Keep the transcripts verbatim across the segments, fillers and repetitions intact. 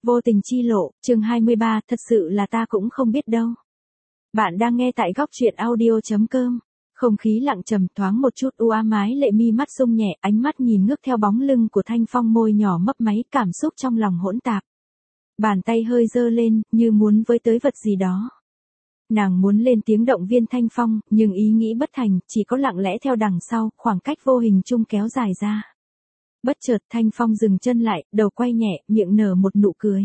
Vô tình chi lộ, chương hai mươi ba, thật sự là ta cũng không biết đâu. Bạn đang nghe tại góc truyện audio chấm com. Không khí lặng trầm, thoáng một chút u ám, mái lệ mi mắt rung nhẹ, ánh mắt nhìn ngước theo bóng lưng của Thanh Phong, môi nhỏ mấp máy, cảm xúc trong lòng hỗn tạp. Bàn tay hơi giơ lên, như muốn với tới vật gì đó. Nàng muốn lên tiếng động viên Thanh Phong, nhưng ý nghĩ bất thành, chỉ có lặng lẽ theo đằng sau, khoảng cách vô hình chung kéo dài ra. Bất chợt Thanh Phong dừng chân lại, đầu quay nhẹ, miệng nở một nụ cười.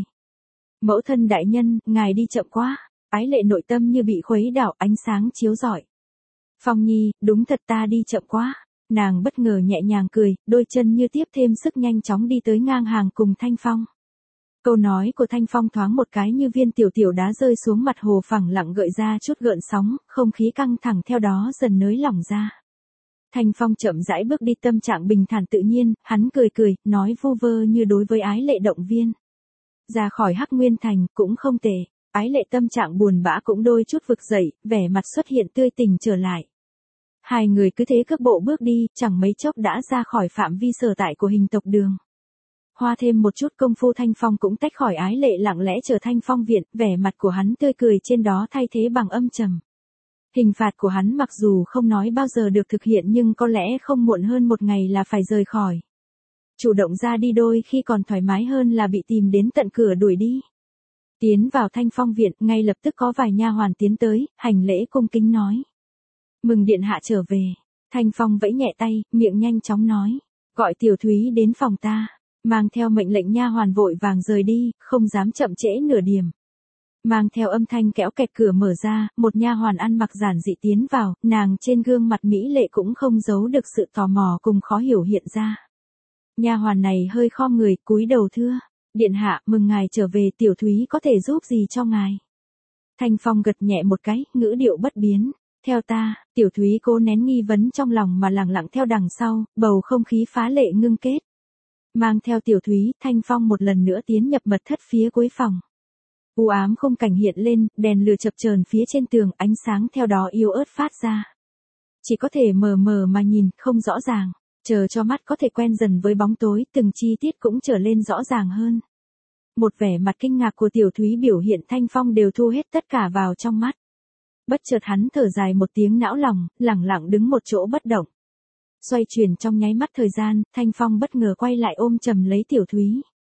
Mẫu thân đại nhân, ngài đi chậm quá. Ái lệ nội tâm như bị khuấy đảo, ánh sáng chiếu rọi. Phong nhi, đúng thật ta đi chậm quá. Nàng bất ngờ nhẹ nhàng cười, đôi chân như tiếp thêm sức nhanh chóng đi tới ngang hàng cùng Thanh Phong. Câu nói của Thanh Phong thoáng một cái như viên tiểu tiểu đá rơi xuống mặt hồ phẳng lặng, gợi ra chút gợn sóng, không khí căng thẳng theo đó dần nới lỏng ra. Thanh Phong chậm rãi bước đi, tâm trạng bình thản tự nhiên, hắn cười cười, nói vu vơ như đối với ái lệ động viên. Ra khỏi Hắc Nguyên Thành, cũng không tệ. Ái lệ tâm trạng buồn bã cũng đôi chút vực dậy, vẻ mặt xuất hiện tươi tỉnh trở lại. Hai người cứ thế cước bộ bước đi, chẳng mấy chốc đã ra khỏi phạm vi sở tại của Hình tộc đường. Hoa thêm một chút công phu, Thanh Phong cũng tách khỏi ái lệ, lặng lẽ trở Thanh Phong viện, vẻ mặt của hắn tươi cười trên đó thay thế bằng âm trầm. Hình phạt của hắn mặc dù không nói bao giờ được thực hiện, nhưng có lẽ không muộn hơn một ngày là phải rời khỏi. Chủ động ra đi đôi khi còn thoải mái hơn là bị tìm đến tận cửa đuổi đi. Tiến vào Thanh Phong viện, ngay lập tức có vài nha hoàn tiến tới, hành lễ cung kính nói. Mừng điện hạ trở về. Thanh Phong vẫy nhẹ tay, miệng nhanh chóng nói. Gọi Tiểu Thúy đến phòng ta. Mang theo mệnh lệnh, nha hoàn vội vàng rời đi, không dám chậm trễ nửa điểm. Mang theo âm thanh kéo kẹt, cửa mở ra, một nha hoàn ăn mặc giản dị tiến vào, nàng trên gương mặt mỹ lệ cũng không giấu được sự tò mò cùng khó hiểu hiện ra. Nha hoàn này hơi khom người, cúi đầu thưa. Điện hạ, mừng ngài trở về, Tiểu Thúy có thể giúp gì cho ngài? Thanh Phong gật nhẹ một cái, ngữ điệu bất biến. Theo ta. Tiểu Thúy cố nén nghi vấn trong lòng mà lẳng lặng theo đằng sau, bầu không khí phá lệ ngưng kết. Mang theo Tiểu Thúy, Thanh Phong một lần nữa tiến nhập mật thất phía cuối phòng. U ám khung cảnh hiện lên, đèn lửa chập chờn phía trên tường, ánh sáng theo đó yếu ớt phát ra. Chỉ có thể mờ mờ mà nhìn, không rõ ràng. Chờ cho mắt có thể quen dần với bóng tối, từng chi tiết cũng trở lên rõ ràng hơn. Một vẻ mặt kinh ngạc của Tiểu Thúy biểu hiện, Thanh Phong đều thu hết tất cả vào trong mắt. Bất chợt hắn thở dài một tiếng não lòng, lẳng lặng đứng một chỗ bất động. Xoay chuyển trong nháy mắt thời gian, Thanh Phong bất ngờ quay lại ôm chầm lấy Tiểu Thúy.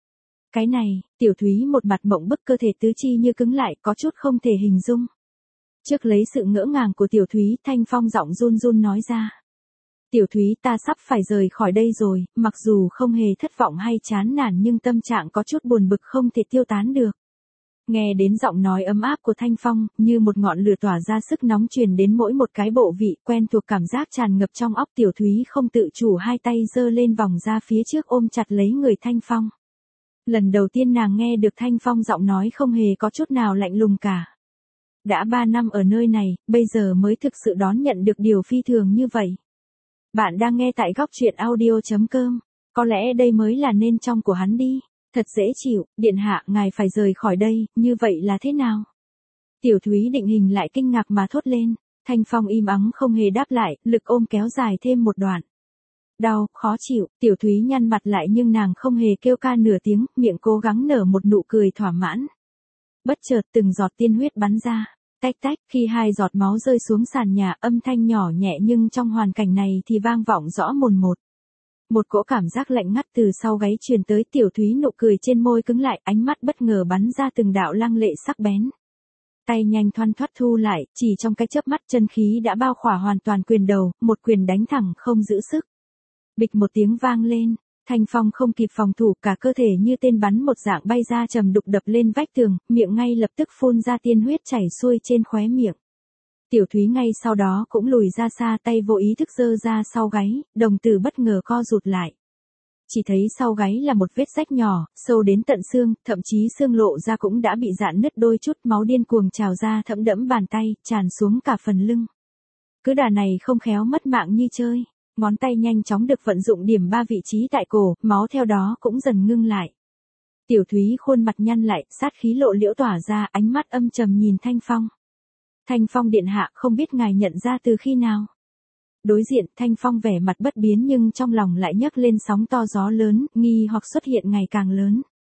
Cái này, Tiểu Thúy một mặt mộng bức, cơ thể tứ chi như cứng lại, có chút không thể hình dung. Trước lấy sự ngỡ ngàng của Tiểu Thúy, Thanh Phong giọng run run nói ra. Tiểu Thúy, ta sắp phải rời khỏi đây rồi, mặc dù không hề thất vọng hay chán nản nhưng tâm trạng có chút buồn bực không thể tiêu tán được. Nghe đến giọng nói ấm áp của Thanh Phong, như một ngọn lửa tỏa ra sức nóng truyền đến mỗi một cái bộ vị, quen thuộc cảm giác tràn ngập trong óc. Tiểu Thúy không tự chủ hai tay giơ lên vòng ra phía trước, ôm chặt lấy người Thanh Phong. Lần đầu tiên nàng nghe được Thanh Phong giọng nói không hề có chút nào lạnh lùng cả. Đã ba năm ở nơi này, bây giờ mới thực sự đón nhận được điều phi thường như vậy. Bạn đang nghe tại góc truyện audio chấm com. Có lẽ đây mới là nên trong của hắn đi. Thật dễ chịu, điện hạ, ngài phải rời khỏi đây, như vậy là thế nào? Tiểu Thúy định hình lại, kinh ngạc mà thốt lên. Thanh Phong im ắng không hề đáp lại, lực ôm kéo dài thêm một đoạn. Đau, khó chịu, Tiểu Thúy nhăn mặt lại nhưng nàng không hề kêu ca nửa tiếng, miệng cố gắng nở một nụ cười thỏa mãn. Bất chợt từng giọt tiên huyết bắn ra. Tách tách, khi hai giọt máu rơi xuống sàn nhà, âm thanh nhỏ nhẹ nhưng trong hoàn cảnh này thì vang vọng rõ mồn một. Một cỗ cảm giác lạnh ngắt từ sau gáy truyền tới, Tiểu Thúy nụ cười trên môi cứng lại, ánh mắt bất ngờ bắn ra từng đạo lăng lệ sắc bén. Tay nhanh thoăn thoắt thu lại, chỉ trong cái chớp mắt chân khí đã bao khỏa hoàn toàn quyền đầu, một quyền đánh thẳng không giữ sức. Bịch một tiếng vang lên. Thanh Phong không kịp phòng thủ, cả cơ thể như tên bắn một dạng bay ra, trầm đục đập lên vách tường, miệng ngay lập tức phun ra tiên huyết chảy xuôi trên khóe miệng. Tiểu Thúy ngay sau đó cũng lùi ra xa, tay vô ý thức giơ ra sau gáy, đồng tử bất ngờ co rụt lại. Chỉ thấy sau gáy là một vết rách nhỏ, sâu đến tận xương, thậm chí xương lộ ra cũng đã bị rạn nứt đôi chút, máu điên cuồng trào ra thấm đẫm bàn tay, tràn xuống cả phần lưng. Cứ đà này không khéo mất mạng như chơi. Ngón tay nhanh chóng được vận dụng điểm ba vị trí tại cổ, máu theo đó cũng dần ngưng lại. Tiểu Thúy khuôn mặt nhăn lại, sát khí lộ liễu tỏa ra, ánh mắt âm trầm nhìn Thanh Phong. Thanh Phong điện hạ, không biết ngài nhận ra từ khi nào? Đối diện, Thanh Phong vẻ mặt bất biến nhưng trong lòng lại nhấc lên sóng to gió lớn, nghi hoặc xuất hiện ngày càng lớn.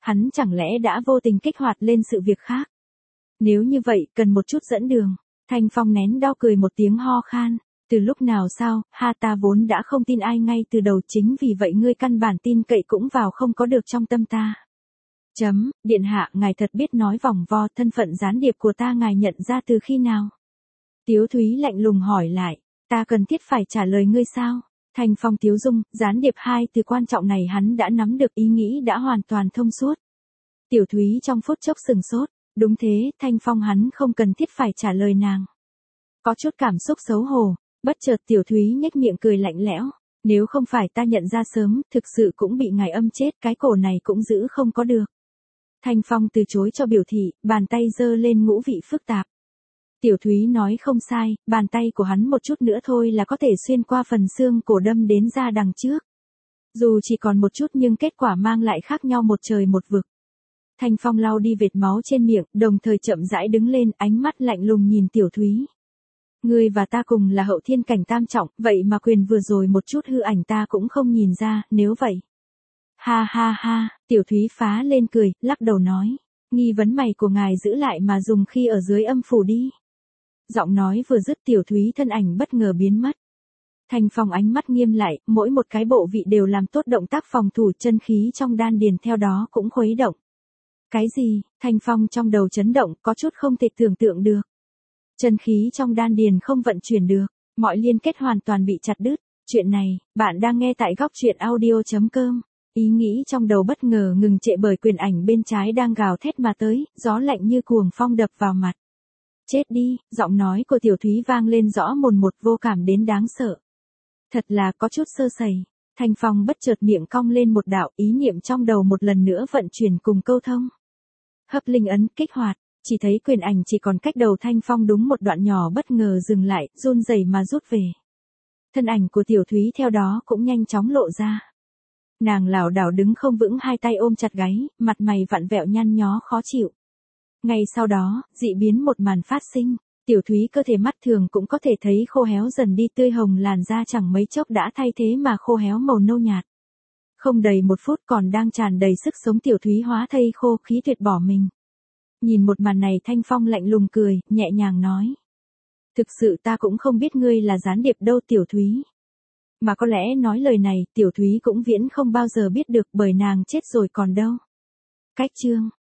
Hắn chẳng lẽ đã vô tình kích hoạt lên sự việc khác? Nếu như vậy, cần một chút dẫn đường. Thanh Phong nén đau cười một tiếng ho khan. Từ lúc nào sao, ha ta vốn đã không tin ai ngay từ đầu, chính vì vậy ngươi căn bản tin cậy cũng vào không có được trong tâm ta. Chấm, điện hạ, ngài thật biết nói vòng vo, thân phận gián điệp của ta ngài nhận ra từ khi nào? Tiếu Thúy lạnh lùng hỏi lại, ta cần thiết phải trả lời ngươi sao? Thanh Phong tiếu dung, gián điệp hai từ quan trọng này hắn đã nắm được, ý nghĩ đã hoàn toàn thông suốt. Tiểu Thúy trong phút chốc sừng sốt, đúng thế, Thanh Phong hắn không cần thiết phải trả lời nàng. Có chút cảm xúc xấu hổ, bất chợt Tiểu Thúy nhếch miệng cười lạnh lẽo, nếu không phải ta nhận ra sớm, thực sự cũng bị ngài âm chết, cái cổ này cũng giữ không có được. Thanh Phong từ chối cho biểu thị, bàn tay giơ lên ngũ vị phức tạp. Tiểu Thúy nói không sai, bàn tay của hắn một chút nữa thôi là có thể xuyên qua phần xương cổ đâm đến da đằng trước. Dù chỉ còn một chút nhưng kết quả mang lại khác nhau một trời một vực. Thanh Phong lau đi vệt máu trên miệng, đồng thời chậm rãi đứng lên, ánh mắt lạnh lùng nhìn Tiểu Thúy. Ngươi và ta cùng là hậu thiên cảnh tam trọng, vậy mà quyền vừa rồi một chút hư ảnh ta cũng không nhìn ra, nếu vậy. Ha ha ha, Tiểu Thúy phá lên cười, lắc đầu nói. Nghi vấn mày của ngài giữ lại mà dùng khi ở dưới âm phủ đi. Giọng nói vừa dứt Tiểu Thúy thân ảnh bất ngờ biến mất. Thanh Phong ánh mắt nghiêm lại, mỗi một cái bộ vị đều làm tốt động tác phòng thủ, chân khí trong đan điền theo đó cũng khuấy động. Cái gì? Thanh Phong trong đầu chấn động, có chút không thể tưởng tượng được. Chân khí trong đan điền không vận chuyển được, mọi liên kết hoàn toàn bị chặt đứt. Chuyện này, bạn đang nghe tại góc truyện audio chấm com. Ý nghĩ trong đầu bất ngờ ngừng trệ bởi quyền ảnh bên trái đang gào thét mà tới, gió lạnh như cuồng phong đập vào mặt. Chết đi, giọng nói của Tiểu Thúy vang lên rõ mồn một, vô cảm đến đáng sợ. Thật là có chút sơ sẩy. Thanh Phong bất chợt miệng cong lên một đạo, ý niệm trong đầu một lần nữa vận chuyển cùng câu thông. Hấp linh ấn kích hoạt, chỉ thấy quyền ảnh chỉ còn cách đầu Thanh Phong đúng một đoạn nhỏ bất ngờ dừng lại, run rẩy mà rút về. Thân ảnh của Tiểu Thúy theo đó cũng nhanh chóng lộ ra. Nàng lảo đảo đứng không vững, hai tay ôm chặt gáy, mặt mày vặn vẹo nhăn nhó khó chịu. Ngay sau đó, dị biến một màn phát sinh, Tiểu Thúy cơ thể mắt thường cũng có thể thấy khô héo dần đi, tươi hồng làn da chẳng mấy chốc đã thay thế mà khô héo màu nâu nhạt. Không đầy một phút còn đang tràn đầy sức sống, Tiểu Thúy hóa thây khô, khí tuyệt bỏ mình. Nhìn một màn này Thanh Phong lạnh lùng cười, nhẹ nhàng nói. Thực sự ta cũng không biết ngươi là gián điệp đâu Tiểu Thúy. Mà có lẽ nói lời này Tiểu Thúy cũng viễn không bao giờ biết được, bởi nàng chết rồi còn đâu. Cách chương